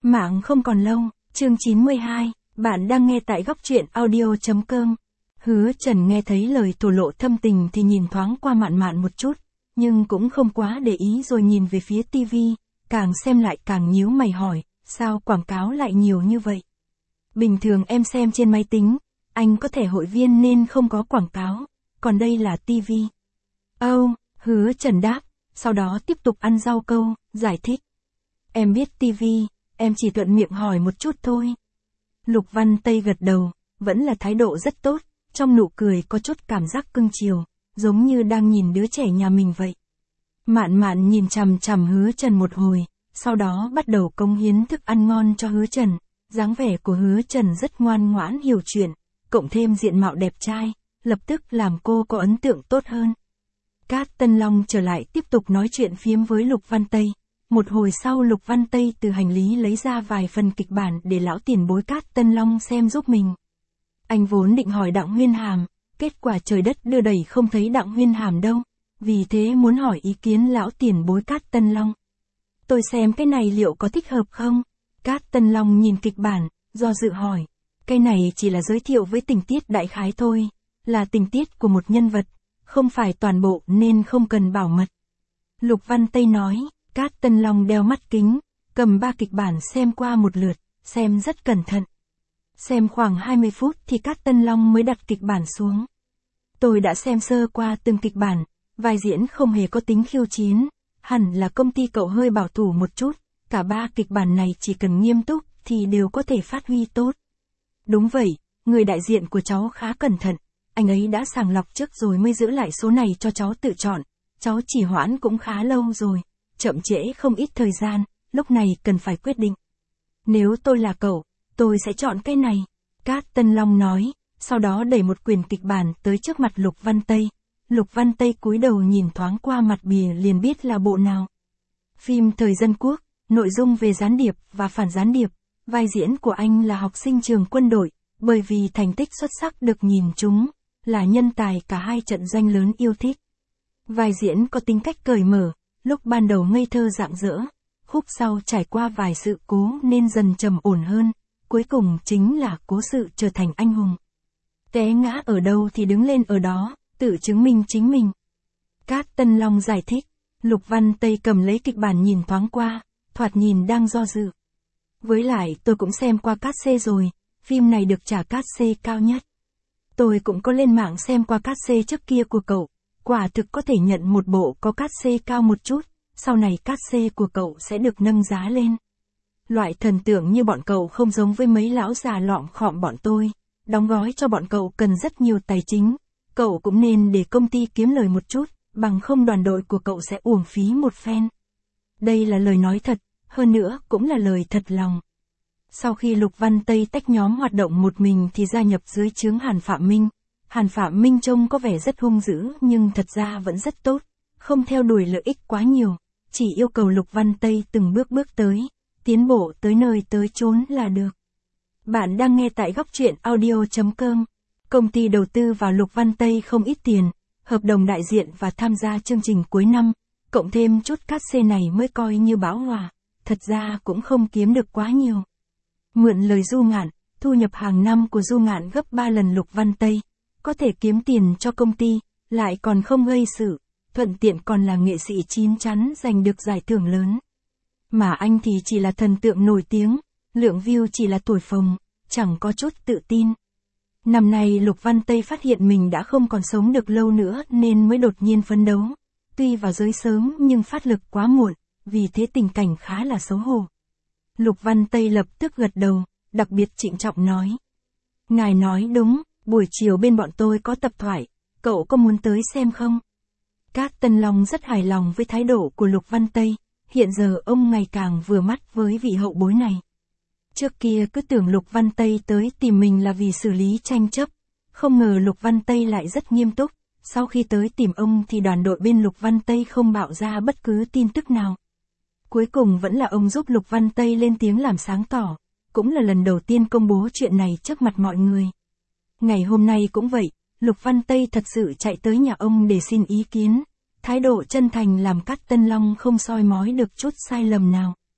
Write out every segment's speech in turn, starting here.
Mạng không còn lâu, chương 92, bạn đang nghe tại góc truyện audio.com. Hứa Trần nghe thấy lời thổ lộ thâm tình thì nhìn thoáng qua Mạn Mạn một chút, nhưng cũng không quá để ý rồi nhìn về phía tivi, càng xem lại càng nhíu mày hỏi, sao quảng cáo lại nhiều như vậy? Bình thường em xem trên máy tính, anh có thẻ hội viên nên không có quảng cáo, còn đây là tivi. Hứa Trần đáp, sau đó tiếp tục ăn rau câu, giải thích. Em biết tivi, em chỉ thuận miệng hỏi một chút thôi. Lục Văn Tây gật đầu, vẫn là thái độ rất tốt, trong nụ cười có chút cảm giác cưng chiều, giống như đang nhìn đứa trẻ nhà mình vậy. Mạn Mạn nhìn chằm chằm Hứa Trần một hồi, sau đó bắt đầu cống hiến thức ăn ngon cho Hứa Trần, dáng vẻ của Hứa Trần rất ngoan ngoãn hiểu chuyện, cộng thêm diện mạo đẹp trai, lập tức làm cô có ấn tượng tốt hơn. Cát Tân Long trở lại tiếp tục nói chuyện phiếm với Lục Văn Tây. Một hồi sau Lục Văn Tây từ hành lý lấy ra vài phần kịch bản để lão tiền bối Cát Tân Long xem giúp mình. Anh vốn định hỏi Đặng Huyên Hàm, kết quả trời đất đưa đẩy không thấy Đặng Huyên Hàm đâu, vì thế muốn hỏi ý kiến lão tiền bối Cát Tân Long. Tôi xem cái này liệu có thích hợp không? Cát Tân Long nhìn kịch bản, do dự hỏi. Cái này chỉ là giới thiệu với tình tiết đại khái thôi, là tình tiết của một nhân vật, không phải toàn bộ nên không cần bảo mật. Lục Văn Tây nói. Cát Tân Long đeo mắt kính, cầm 3 kịch bản xem qua một lượt, xem rất cẩn thận. Xem khoảng 20 phút thì Cát Tân Long mới đặt kịch bản xuống. Tôi đã xem sơ qua từng kịch bản, vai diễn không hề có tính khiêu chiến, hẳn là công ty cậu hơi bảo thủ một chút, cả 3 kịch bản này chỉ cần nghiêm túc thì đều có thể phát huy tốt. Đúng vậy, người đại diện của cháu khá cẩn thận, anh ấy đã sàng lọc trước rồi mới giữ lại số này cho cháu tự chọn, cháu chỉ hoãn cũng khá lâu rồi. Chậm trễ không ít thời gian, lúc này cần phải quyết định. Nếu tôi là cậu, tôi sẽ chọn cái này. Cát Tân Long nói, sau đó đẩy một quyển kịch bản tới trước mặt Lục Văn Tây. Lục Văn Tây cúi đầu nhìn thoáng qua mặt bìa liền biết là bộ nào. Phim thời dân quốc, nội dung về gián điệp và phản gián điệp. Vai diễn của anh là học sinh trường quân đội, bởi vì thành tích xuất sắc được nhìn chúng, là nhân tài cả hai trận doanh lớn yêu thích. Vai diễn có tính cách cởi mở. Lúc ban đầu ngây thơ rạng rỡ, khúc sau trải qua vài sự cố nên dần trầm ổn hơn, cuối cùng chính là cố sự trở thành anh hùng. Té ngã ở đâu thì đứng lên ở đó, tự chứng minh chính mình. Cát Tân Long giải thích, Lục Văn Tây cầm lấy kịch bản nhìn thoáng qua, thoạt nhìn đang do dự. Với lại tôi cũng xem qua cát xê rồi, phim này được trả cát xê cao nhất. Tôi cũng có lên mạng xem qua cát xê trước kia của cậu. Quả thực có thể nhận một bộ có cát xê cao một chút, sau này cát xê của cậu sẽ được nâng giá lên. Loại thần tượng như bọn cậu không giống với mấy lão già lọm khọm bọn tôi, đóng gói cho bọn cậu cần rất nhiều tài chính, cậu cũng nên để công ty kiếm lời một chút, bằng không đoàn đội của cậu sẽ uổng phí một phen. Đây là lời nói thật, hơn nữa cũng là lời thật lòng. Sau khi Lục Văn Tây tách nhóm hoạt động một mình thì gia nhập dưới trướng Hàn Phạm Minh. Hàn Phạm Minh trông có vẻ rất hung dữ nhưng thật ra vẫn rất tốt, không theo đuổi lợi ích quá nhiều, chỉ yêu cầu Lục Văn Tây từng bước bước tới, tiến bộ tới nơi tới chốn là được. Bạn đang nghe tại góc truyện audio.com. Công ty đầu tư vào Lục Văn Tây không ít tiền, hợp đồng đại diện và tham gia chương trình cuối năm, cộng thêm chút cát xê này mới coi như bão hòa, thật ra cũng không kiếm được quá nhiều. Mượn lời Du Ngạn, thu nhập hàng năm của Du Ngạn gấp 3 lần Lục Văn Tây. Có thể kiếm tiền cho công ty, lại còn không gây sự, thuận tiện còn là nghệ sĩ chín chắn giành được giải thưởng lớn. Mà anh thì chỉ là thần tượng nổi tiếng, lượng view chỉ là thổi phồng, chẳng có chút tự tin. Năm nay Lục Văn Tây phát hiện mình đã không còn sống được lâu nữa nên mới đột nhiên phấn đấu. Tuy vào giới sớm nhưng phát lực quá muộn, vì thế tình cảnh khá là xấu hổ. Lục Văn Tây lập tức gật đầu, đặc biệt trịnh trọng nói. Ngài nói đúng. Buổi chiều bên bọn tôi có tập thoại, cậu có muốn tới xem không? Cát Tân Long rất hài lòng với thái độ của Lục Văn Tây, hiện giờ ông ngày càng vừa mắt với vị hậu bối này. Trước kia cứ tưởng Lục Văn Tây tới tìm mình là vì xử lý tranh chấp, không ngờ Lục Văn Tây lại rất nghiêm túc, sau khi tới tìm ông thì đoàn đội bên Lục Văn Tây không bạo ra bất cứ tin tức nào. Cuối cùng vẫn là ông giúp Lục Văn Tây lên tiếng làm sáng tỏ, cũng là lần đầu tiên công bố chuyện này trước mặt mọi người. Ngày hôm nay cũng vậy, Lục Văn Tây thật sự chạy tới nhà ông để xin ý kiến, thái độ chân thành làm Cát Tân Long không soi mói được chút sai lầm nào.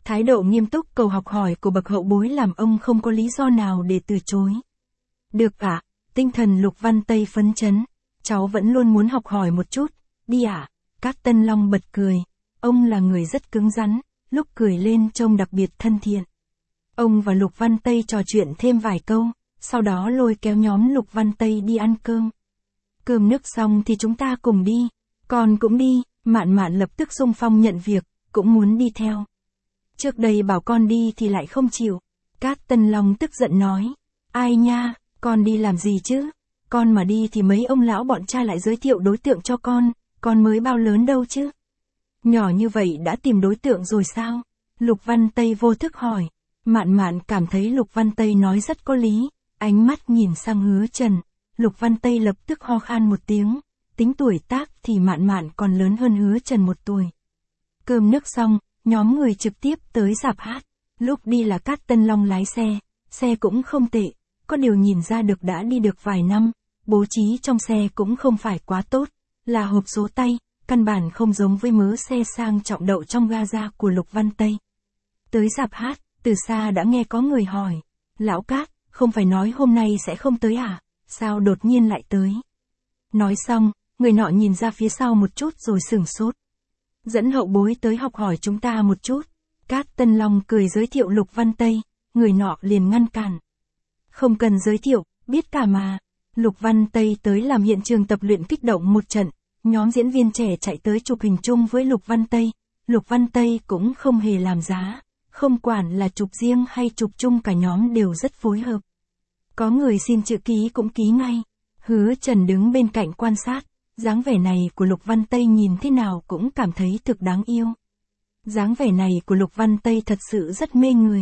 Thái độ nghiêm túc cầu học hỏi của bậc hậu bối làm ông không có lý do nào để từ chối. Được ạ, tinh thần Lục Văn Tây phấn chấn. Cháu vẫn luôn muốn học hỏi một chút, đi ạ. Cát Tân Long bật cười. Ông là người rất cứng rắn, lúc cười lên trông đặc biệt thân thiện. Ông và Lục Văn Tây trò chuyện thêm vài câu, sau đó lôi kéo nhóm Lục Văn Tây đi ăn cơm. Cơm nước xong thì chúng ta cùng đi. Con cũng đi, Mạn Mạn lập tức xung phong nhận việc, cũng muốn đi theo. Trước đây bảo con đi thì lại không chịu. Cát Tân Long tức giận nói. Ai nha, con đi làm gì chứ? Con mà đi thì mấy ông lão bọn cha lại giới thiệu đối tượng cho con mới bao lớn đâu chứ? Nhỏ như vậy đã tìm đối tượng rồi sao? Lục Văn Tây vô thức hỏi. Mạn Mạn cảm thấy Lục Văn Tây nói rất có lý, ánh mắt nhìn sang Hứa Trần. Lục Văn Tây lập tức ho khan một tiếng, tính tuổi tác thì Mạn Mạn còn lớn hơn Hứa Trần 1 tuổi. Cơm nước xong, nhóm người trực tiếp tới rạp hát. Lúc đi là Cát Tân Long lái xe cũng không tệ, có điều nhìn ra được đã đi được vài năm, bố trí trong xe cũng không phải quá tốt, là hộp số tay, căn bản không giống với mớ xe sang trọng đậu trong ga của Lục Văn Tây. Tới rạp hát, từ xa đã nghe có người hỏi, Lão Cát, không phải nói hôm nay sẽ không tới à, sao đột nhiên lại tới? Nói xong, người nọ nhìn ra phía sau một chút rồi sửng sốt. Dẫn hậu bối tới học hỏi chúng ta một chút. Cát Tân Long cười giới thiệu Lục Văn Tây, người nọ liền ngăn cản. Không cần giới thiệu, biết cả mà. Lục Văn Tây tới làm hiện trường tập luyện kích động một trận, nhóm diễn viên trẻ chạy tới chụp hình chung với Lục Văn Tây. Lục Văn Tây cũng không hề làm giá, không quản là chụp riêng hay chụp chung cả nhóm đều rất phối hợp. Có người xin chữ ký cũng ký ngay. Hứa Trần đứng bên cạnh quan sát, dáng vẻ này của Lục Văn Tây nhìn thế nào cũng cảm thấy thực đáng yêu. Dáng vẻ này của Lục Văn Tây thật sự rất mê người.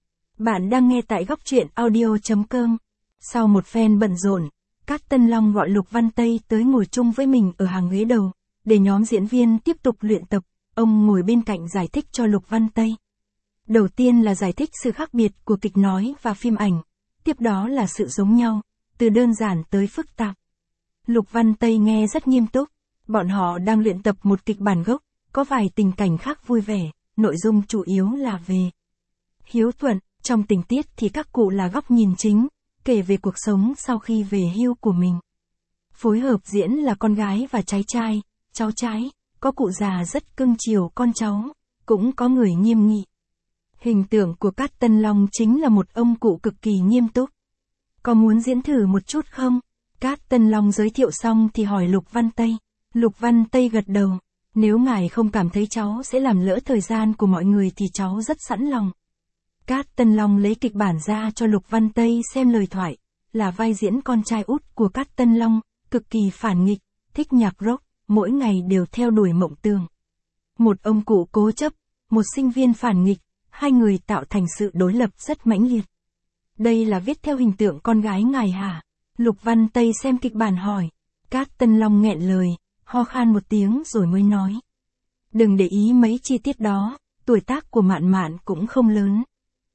Bạn đang nghe tại góc truyện audio.com. Sau một phen bận rộn, Cát Tân Long gọi Lục Văn Tây tới ngồi chung với mình ở hàng ghế đầu, để nhóm diễn viên tiếp tục luyện tập. Ông ngồi bên cạnh giải thích cho Lục Văn Tây. Đầu tiên là giải thích sự khác biệt của kịch nói và phim ảnh, tiếp đó là sự giống nhau, từ đơn giản tới phức tạp. Lục Văn Tây nghe rất nghiêm túc, bọn họ đang luyện tập một kịch bản gốc, có vài tình cảnh khác vui vẻ, nội dung chủ yếu là về hiếu thuận, trong tình tiết thì các cụ là góc nhìn chính, kể về cuộc sống sau khi về hưu của mình. Phối hợp diễn là con gái và cháu trai, có cụ già rất cưng chiều con cháu, cũng có người nghiêm nghị. Hình tượng của Cát Tân Long chính là một ông cụ cực kỳ nghiêm túc. Có muốn diễn thử một chút không? Cát Tân Long giới thiệu xong thì hỏi Lục Văn Tây. Lục Văn Tây gật đầu. Nếu ngài không cảm thấy cháu sẽ làm lỡ thời gian của mọi người thì cháu rất sẵn lòng. Cát Tân Long lấy kịch bản ra cho Lục Văn Tây xem lời thoại, là vai diễn con trai út của Cát Tân Long, cực kỳ phản nghịch, thích nhạc rock, mỗi ngày đều theo đuổi mộng tưởng. Một ông cụ cố chấp, một sinh viên phản nghịch, hai người tạo thành sự đối lập rất mãnh liệt. Đây là viết theo hình tượng con gái ngài hả? Lục Văn Tây xem kịch bản hỏi. Cát Tân Long nghẹn lời, ho khan một tiếng rồi mới nói. Đừng để ý mấy chi tiết đó, tuổi tác của Mạn Mạn cũng không lớn.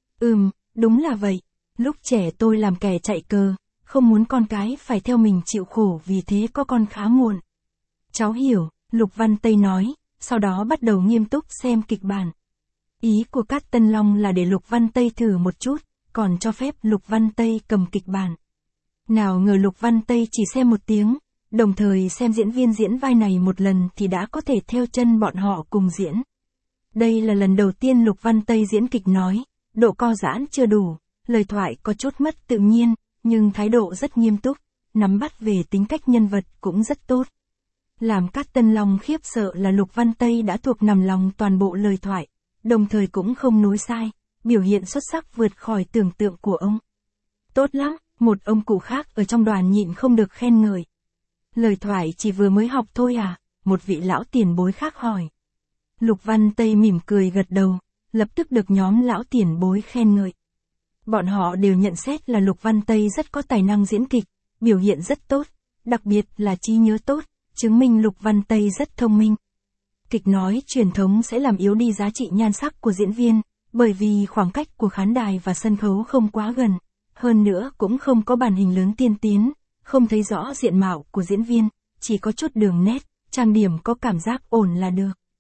Đúng là vậy. Lúc trẻ tôi làm kẻ chạy cờ, không muốn con cái phải theo mình chịu khổ vì thế có con khá muộn. Cháu hiểu, Lục Văn Tây nói, sau đó bắt đầu nghiêm túc xem kịch bản. Ý của Cát Tân Long là để Lục Văn Tây thử một chút, còn cho phép Lục Văn Tây cầm kịch bản. Nào ngờ Lục Văn Tây chỉ xem một tiếng, đồng thời xem diễn viên diễn vai này một lần thì đã có thể theo chân bọn họ cùng diễn. Đây là lần đầu tiên Lục Văn Tây diễn kịch nói, độ co giãn chưa đủ, lời thoại có chút mất tự nhiên, nhưng thái độ rất nghiêm túc, nắm bắt về tính cách nhân vật cũng rất tốt. Làm Cát Tân Long khiếp sợ là Lục Văn Tây đã thuộc nằm lòng toàn bộ lời thoại, đồng thời cũng không nói sai, biểu hiện xuất sắc vượt khỏi tưởng tượng của ông. Tốt lắm, một ông cụ khác ở trong đoàn nhịn không được khen ngợi. Lời thoại chỉ vừa mới học thôi à? Một vị lão tiền bối khác hỏi. Lục Văn Tây mỉm cười gật đầu, lập tức được nhóm lão tiền bối khen ngợi. Bọn họ đều nhận xét là Lục Văn Tây rất có tài năng diễn kịch, biểu hiện rất tốt, đặc biệt là trí nhớ tốt, chứng minh Lục Văn Tây rất thông minh. Kịch nói truyền thống sẽ làm yếu đi giá trị nhan sắc của diễn viên, bởi vì khoảng cách của khán đài và sân khấu không quá gần, hơn nữa cũng không có màn hình lớn tiên tiến, không thấy rõ diện mạo của diễn viên, chỉ có chút đường nét, trang điểm có cảm giác ổn là được.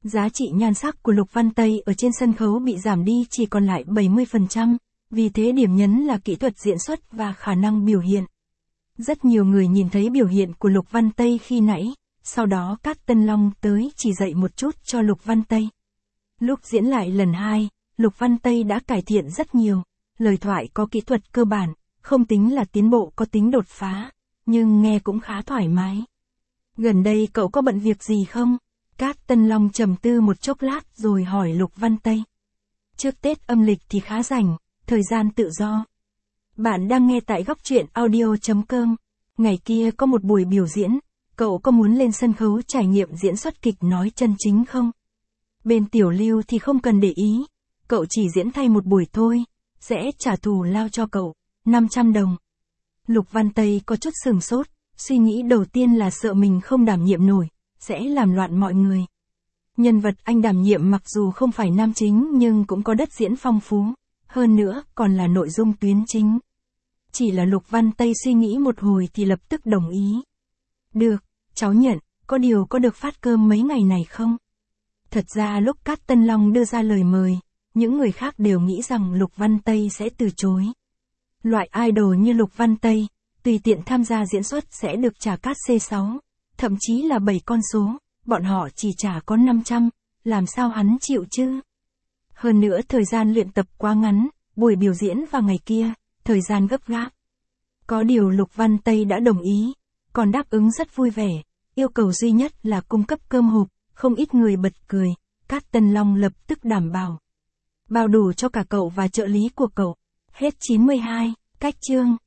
Giá trị nhan sắc của Lục Văn Tây ở trên sân khấu bị giảm đi chỉ còn lại 70%, vì thế điểm nhấn là kỹ thuật diễn xuất và khả năng biểu hiện. Rất nhiều người nhìn thấy biểu hiện của Lục Văn Tây khi nãy, sau đó Cát Tân Long tới chỉ dạy một chút cho Lục Văn Tây. Lúc diễn lại lần 2, Lục Văn Tây đã cải thiện rất nhiều, lời thoại có kỹ thuật cơ bản, không tính là tiến bộ có tính đột phá, nhưng nghe cũng khá thoải mái. Gần đây cậu có bận việc gì không? Cát Tân Long trầm tư một chốc lát rồi hỏi Lục Văn Tây. Trước Tết âm lịch thì khá rảnh, thời gian tự do. Bạn đang nghe tại góc truyện audio.com. Ngày kia có một buổi biểu diễn, cậu có muốn lên sân khấu trải nghiệm diễn xuất kịch nói chân chính không? Bên Tiểu Lưu thì không cần để ý, cậu chỉ diễn thay một buổi thôi, sẽ trả thù lao cho cậu, 500 đồng. Lục Văn Tây có chút sửng sốt, suy nghĩ đầu tiên là sợ mình không đảm nhiệm nổi, sẽ làm loạn mọi người. Nhân vật anh đảm nhiệm mặc dù không phải nam chính nhưng cũng có đất diễn phong phú, hơn nữa còn là nội dung tuyến chính. Chỉ là Lục Văn Tây suy nghĩ một hồi thì lập tức đồng ý. Được, cháu nhận, có điều có được phát cơm mấy ngày này không? Thật ra lúc Cát Tân Long đưa ra lời mời, những người khác đều nghĩ rằng Lục Văn Tây sẽ từ chối. Loại idol như Lục Văn Tây, tùy tiện tham gia diễn xuất sẽ được trả cát C6, thậm chí là 7 con số, bọn họ chỉ trả có 500, làm sao hắn chịu chứ? Hơn nữa thời gian luyện tập quá ngắn, buổi biểu diễn vào ngày kia, thời gian gấp gáp. Có điều Lục Văn Tây đã đồng ý, còn đáp ứng rất vui vẻ, yêu cầu duy nhất là cung cấp cơm hộp, không ít người bật cười, Cát Tân Long lập tức đảm bảo. Bao đủ cho cả cậu và trợ lý của cậu. Hết 92, cách chương.